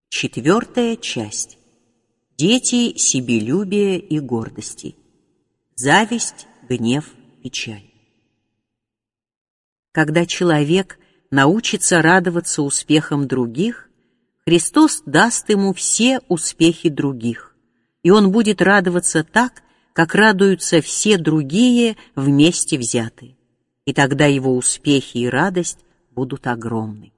Четвертая часть. Дети себелюбия и гордости. Зависть, гнев, печаль. Когда человек научится радоваться успехам других, Христос даст ему все успехи других, и он будет радоваться так, как радуются все другие вместе взятые, и тогда его успехи и радость будут огромны.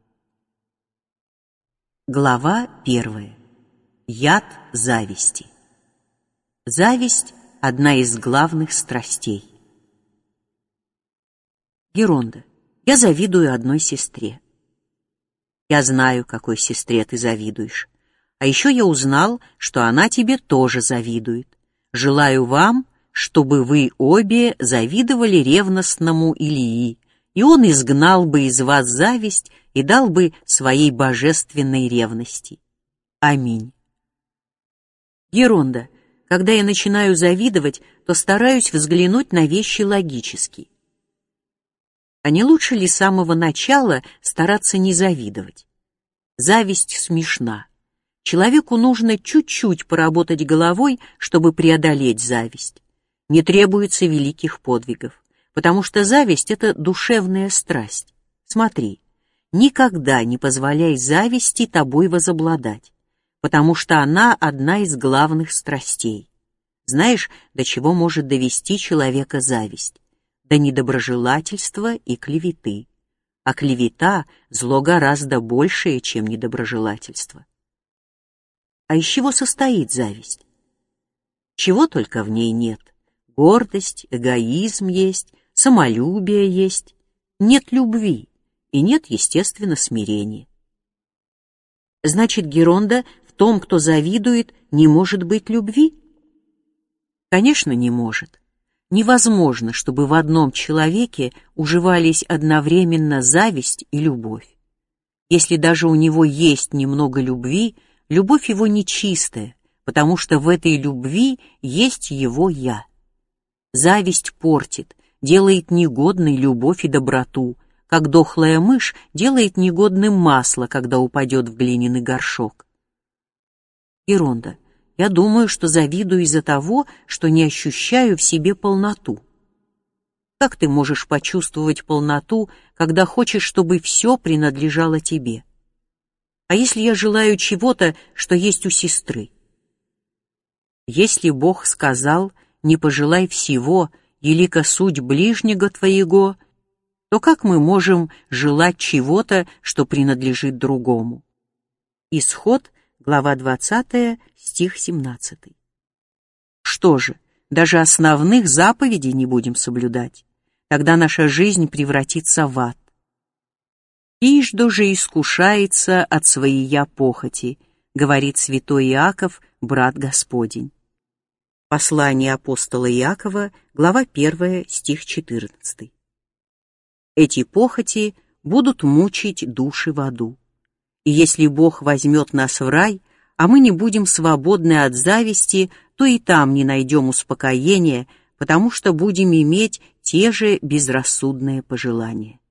Глава 1. Яд зависти. Зависть – одна из главных страстей. Геронда, я завидую одной сестре. Я знаю, какой сестре ты завидуешь. А еще я узнал, что она тебе тоже завидует. Желаю вам, чтобы вы обе завидовали ревностному Илии, и он изгнал бы из вас зависть и дал бы своей божественной ревности. Аминь. Геронда, когда я начинаю завидовать, то стараюсь взглянуть на вещи логически. А не лучше ли с самого начала стараться не завидовать? Зависть смешна. Человеку нужно чуть-чуть поработать головой, чтобы преодолеть зависть. Не требуется великих подвигов, потому что зависть — это душевная страсть. Смотри, никогда не позволяй зависти тобой возобладать, потому что она одна из главных страстей. Знаешь, до чего может довести человека зависть? До недоброжелательства и клеветы. А клевета — зло гораздо большее, чем недоброжелательство. А из чего состоит зависть? Чего только в ней нет. Гордость, эгоизм есть, самолюбие есть. Нет любви и нет, естественно, смирения. Значит, Геронда, в том, кто завидует, не может быть любви? Конечно, не может. Невозможно, чтобы в одном человеке уживались одновременно зависть и любовь. Если даже у него есть немного любви, любовь его нечистая, потому что в этой любви есть его «я». Зависть портит, делает негодной любовь и доброту, как дохлая мышь делает негодным масло, когда упадет в глиняный горшок. Геронда, я думаю, что завидую из-за того, что не ощущаю в себе полноту. Как ты можешь почувствовать полноту, когда хочешь, чтобы все принадлежало тебе? А если я желаю чего-то, что есть у сестры? Если Бог сказал: «Не пожелай всего, елико суть ближнего твоего», то как мы можем желать чего-то, что принадлежит другому? Исход, глава 20, стих 17. Что же, даже основных заповедей не будем соблюдать? Тогда наша жизнь превратится в ад. «Иждо же искушается от своея похоти», говорит святой Иаков, брат Господень. Послание апостола Иакова, глава 1, стих 14. Эти похоти будут мучить души в аду. И если Бог возьмет нас в рай, а мы не будем свободны от зависти, то и там не найдем успокоения, потому что будем иметь те же безрассудные пожелания.